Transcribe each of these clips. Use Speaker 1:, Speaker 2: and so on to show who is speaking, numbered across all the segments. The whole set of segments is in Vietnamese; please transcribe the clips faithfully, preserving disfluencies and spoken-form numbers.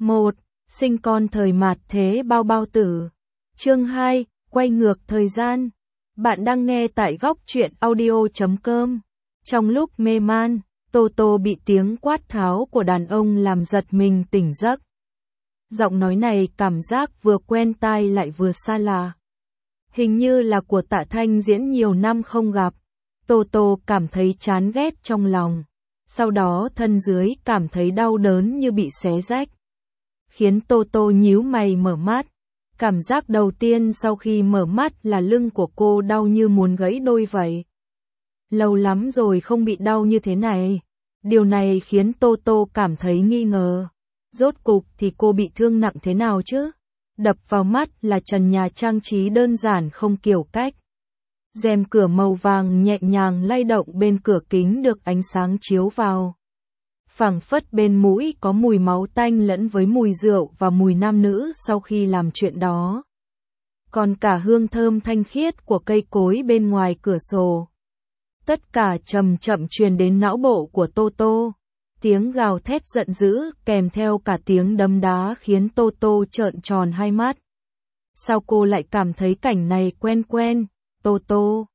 Speaker 1: một. Sinh con thời mạt thế bao bao tử. Chương hai. Quay ngược thời gian. Bạn đang nghe tại góc truyện audio chấm com. Trong lúc mê man, Toto bị tiếng quát tháo của đàn ông làm giật mình tỉnh giấc. Giọng nói này cảm giác vừa quen tai lại vừa xa lạ. Hình như là của Tạ Thanh Diễn nhiều năm không gặp. Toto cảm thấy chán ghét trong lòng. Sau đó thân dưới cảm thấy đau đớn như bị xé rách. Khiến Toto nhíu mày mở mắt. Cảm giác đầu tiên sau khi mở mắt là lưng của cô đau như muốn gãy đôi vậy. Lâu lắm rồi không bị đau như thế này. Điều này khiến Toto cảm thấy nghi ngờ. Rốt cục thì cô bị thương nặng thế nào chứ? Đập vào mắt là trần nhà trang trí đơn giản không kiểu cách. Rèm cửa màu vàng nhẹ nhàng lay động bên cửa kính được ánh sáng chiếu vào. Phảng phất bên mũi có mùi máu tanh lẫn với mùi rượu và mùi nam nữ sau khi làm chuyện đó. Còn cả hương thơm thanh khiết của cây cối bên ngoài cửa sổ. Tất cả chậm chậm truyền đến não bộ của Toto. Tiếng gào thét giận dữ kèm theo cả tiếng đấm đá khiến Toto trợn tròn hai mắt. Sao cô lại cảm thấy cảnh này quen quen? Toto.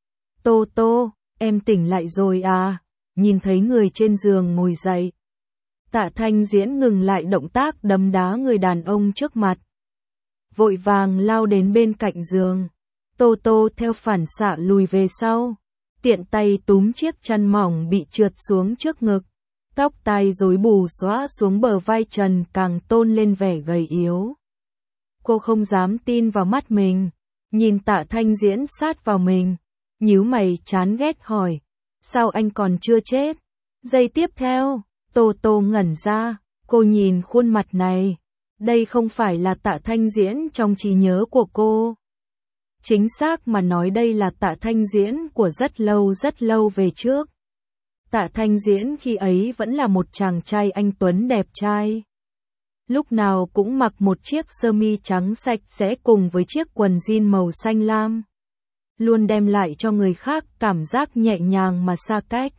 Speaker 1: Toto, em tỉnh lại rồi à? Nhìn thấy người trên giường ngồi dậy. Tạ Thanh Diễn ngừng lại động tác đấm đá người đàn ông trước mặt. Vội vàng lao đến bên cạnh giường. Toto theo phản xạ lùi về sau. Tiện tay túm chiếc chăn mỏng bị trượt xuống trước ngực. Tóc tai rối bù xõa xuống bờ vai trần càng tôn lên vẻ gầy yếu. Cô không dám tin vào mắt mình. Nhìn Tạ Thanh Diễn sát vào mình. Nhíu mày chán ghét hỏi. Sao anh còn chưa chết? Giây tiếp theo, Toto ngẩn ra. Cô nhìn khuôn mặt này. Đây không phải là Tạ Thanh Diễn trong trí nhớ của cô. Chính xác mà nói đây là Tạ Thanh Diễn của rất lâu rất lâu về trước. Tạ Thanh Diễn khi ấy vẫn là một chàng trai anh tuấn đẹp trai. Lúc nào cũng mặc một chiếc sơ mi trắng sạch sẽ cùng với chiếc quần jean màu xanh lam. Luôn đem lại cho người khác cảm giác nhẹ nhàng mà xa cách.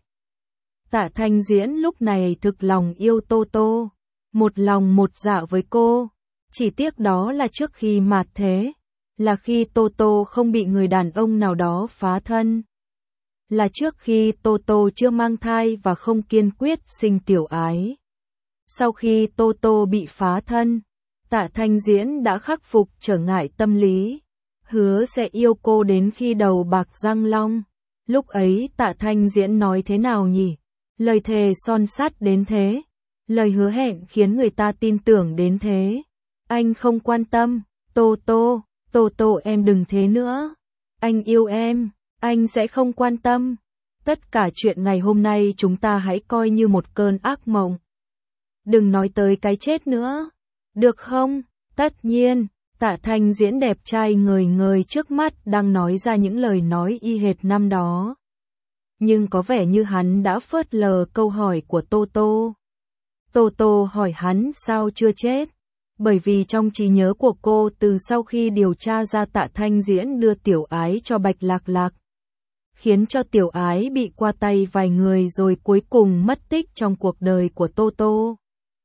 Speaker 1: Tạ Thanh Diễn lúc này thực lòng yêu Toto. Một lòng một dạ với cô. Chỉ tiếc đó là trước khi mạt thế. Là khi Toto không bị người đàn ông nào đó phá thân. Là trước khi Toto chưa mang thai và không kiên quyết sinh tiểu ái. Sau khi Toto bị phá thân, Tạ Thanh Diễn đã khắc phục trở ngại tâm lý. Hứa sẽ yêu cô đến khi đầu bạc răng long. Lúc ấy Tạ Thanh Diễn nói thế nào nhỉ? Lời thề son sắt đến thế. Lời hứa hẹn khiến người ta tin tưởng đến thế. Anh không quan tâm. Toto, Toto em đừng thế nữa. Anh yêu em. Anh sẽ không quan tâm. Tất cả chuyện ngày hôm nay chúng ta hãy coi như một cơn ác mộng. Đừng nói tới cái chết nữa. Được không? Tất nhiên, Tạ Thanh Diễn đẹp trai ngời ngời trước mắt đang nói ra những lời nói y hệt năm đó. Nhưng có vẻ như hắn đã phớt lờ câu hỏi của Toto. Toto hỏi hắn sao chưa chết. Bởi vì trong trí nhớ của cô từ sau khi điều tra ra Tạ Thanh Diễn đưa tiểu ái cho Bạch Lạc Lạc. Khiến cho tiểu ái bị qua tay vài người rồi cuối cùng mất tích trong cuộc đời của Toto.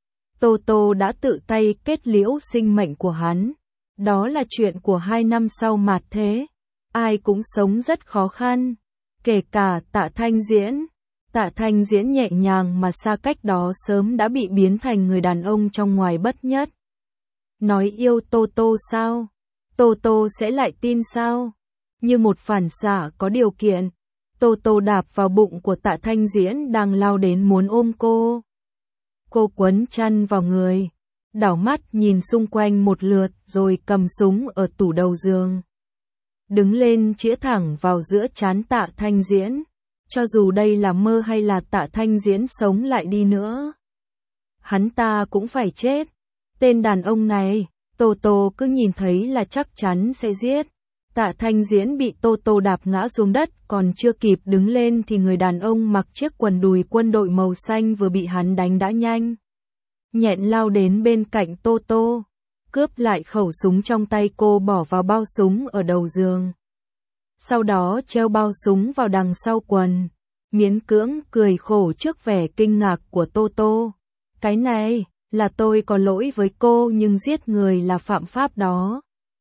Speaker 1: Toto đã tự tay kết liễu sinh mệnh của hắn. Đó là chuyện của hai năm sau mạt thế. Ai cũng sống rất khó khăn. Kể cả Tạ Thanh Diễn. Tạ Thanh Diễn nhẹ nhàng mà xa cách đó sớm đã bị biến thành người đàn ông trong ngoài bất nhất. Nói yêu Toto sao? Toto sẽ lại tin sao? Như một phản xạ có điều kiện. Toto đạp vào bụng của Tạ Thanh Diễn đang lao đến muốn ôm cô. Cô quấn chăn vào người. Đảo mắt nhìn xung quanh một lượt rồi cầm súng ở tủ đầu giường. Đứng lên chĩa thẳng vào giữa trán Tạ Thanh Diễn. Cho dù đây là mơ hay là Tạ Thanh Diễn sống lại đi nữa. Hắn ta cũng phải chết. Tên đàn ông này, Toto cứ nhìn thấy là chắc chắn sẽ giết. Tạ Thanh Diễn bị Toto đạp ngã xuống đất còn chưa kịp đứng lên thì người đàn ông mặc chiếc quần đùi quân đội màu xanh vừa bị hắn đánh đã nhanh. Nhẹn lao đến bên cạnh Toto, cướp lại khẩu súng trong tay cô bỏ vào bao súng ở đầu giường. Sau đó treo bao súng vào đằng sau quần, miễn cưỡng cười khổ trước vẻ kinh ngạc của Toto. Cái này, Là tôi có lỗi với cô nhưng giết người là phạm pháp đó.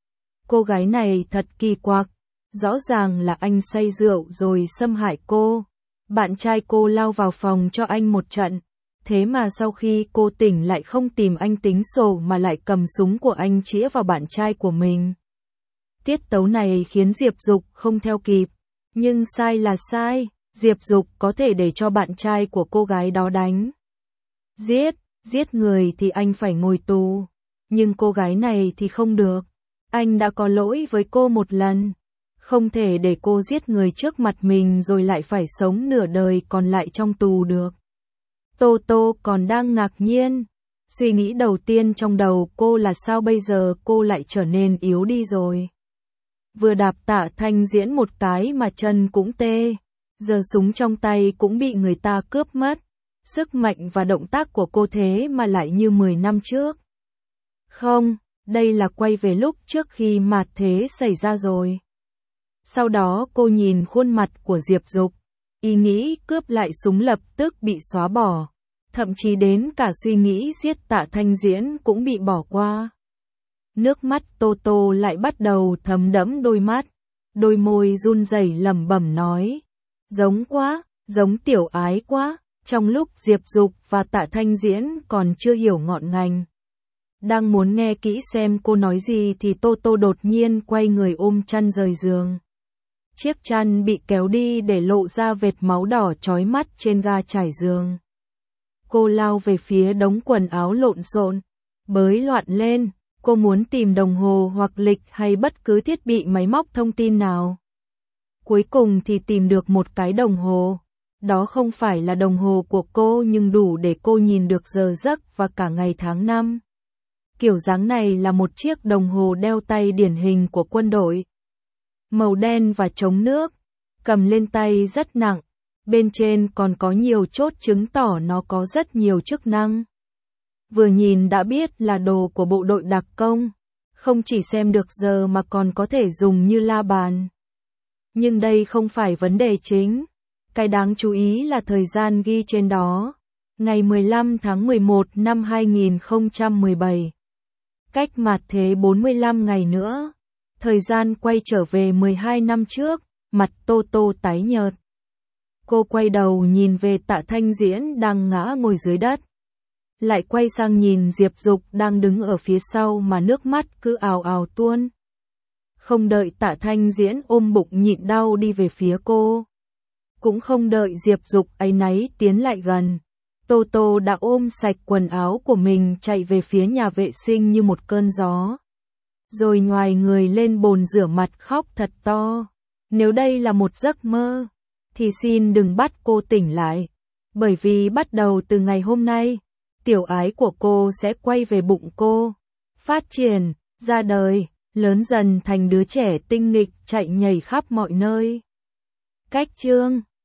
Speaker 1: Cô gái này thật kỳ quặc. Rõ ràng là anh say rượu rồi xâm hại cô. Bạn trai cô lao vào phòng cho anh một trận. Thế mà sau khi cô tỉnh lại không tìm anh tính sổ mà lại cầm súng của anh chĩa vào bạn trai của mình. Tiết tấu này khiến Diệp Dục không theo kịp. Nhưng sai là sai, Diệp Dục có thể để cho bạn trai của cô gái đó đánh. Giết, giết người thì anh phải ngồi tù. Nhưng cô gái này thì không được. Anh đã có lỗi với cô một lần. Không thể để cô giết người trước mặt mình rồi lại phải sống nửa đời còn lại trong tù được. Tô Tô còn đang ngạc nhiên. Suy nghĩ đầu tiên trong đầu cô là sao bây giờ cô lại trở nên yếu đi rồi. Vừa đạp Tạ Thanh Diễn một cái mà chân cũng tê. Giờ súng trong tay cũng bị người ta cướp mất. Sức mạnh và động tác của cô thế mà lại như mười năm trước. Không, đây là quay về lúc trước khi mạt thế xảy ra rồi. Sau đó cô nhìn khuôn mặt của Diệp Dục. Ý nghĩ cướp lại súng lập tức bị xóa bỏ. Thậm chí đến cả suy nghĩ giết Tạ Thanh Diễn cũng bị bỏ qua. Nước mắt Tô Tô lại bắt đầu thấm đẫm đôi mắt. Đôi môi run rẩy lẩm bẩm nói. Giống quá, giống tiểu ái quá. Trong lúc Diệp Dục và Tạ Thanh Diễn còn chưa hiểu ngọn ngành. Đang muốn nghe kỹ xem cô nói gì thì Tô Tô đột nhiên quay người ôm chăn rời giường. Chiếc chăn bị kéo đi để lộ ra vệt máu đỏ chói mắt trên ga trải giường. Cô lao về phía đống quần áo lộn xộn, bới loạn lên. Cô muốn tìm đồng hồ hoặc lịch hay bất cứ thiết bị máy móc thông tin nào. Cuối cùng thì tìm được một cái đồng hồ. Đó không phải là đồng hồ của cô nhưng đủ để cô nhìn được giờ giấc và cả ngày tháng năm. Kiểu dáng này là một chiếc đồng hồ đeo tay điển hình của quân đội. Màu đen và chống nước, cầm lên tay rất nặng. Bên trên còn có nhiều chốt chứng tỏ nó có rất nhiều chức năng. Vừa nhìn đã biết là đồ của bộ đội đặc công, không chỉ xem được giờ mà còn có thể dùng như la bàn. Nhưng đây không phải vấn đề chính. Cái đáng chú ý là thời gian ghi trên đó. Ngày mười lăm tháng mười một năm hai nghìn không trăm mười bảy. Cách mạt thế bốn mươi lăm ngày nữa. Thời gian quay trở về mười hai năm trước, mặt Tô Tô tái nhợt. Cô quay đầu nhìn về Tạ Thanh Diễn đang ngã ngồi dưới đất. Lại quay sang nhìn Diệp Dục đang đứng ở phía sau mà nước mắt cứ ào ào tuôn. Không đợi Tạ Thanh Diễn ôm bụng nhịn đau đi về phía cô. Cũng không đợi Diệp Dục áy náy tiến lại gần. Tô Tô đã ôm sạch quần áo của mình chạy về phía nhà vệ sinh như một cơn gió. Rồi nhoài người lên bồn rửa mặt khóc thật to. Nếu đây là một giấc mơ, thì xin đừng bắt cô tỉnh lại. Bởi vì bắt đầu từ ngày hôm nay, tiểu ái của cô sẽ quay về bụng cô. Phát triển, ra đời, lớn dần thành đứa trẻ tinh nghịch chạy nhảy khắp mọi nơi. Cách chương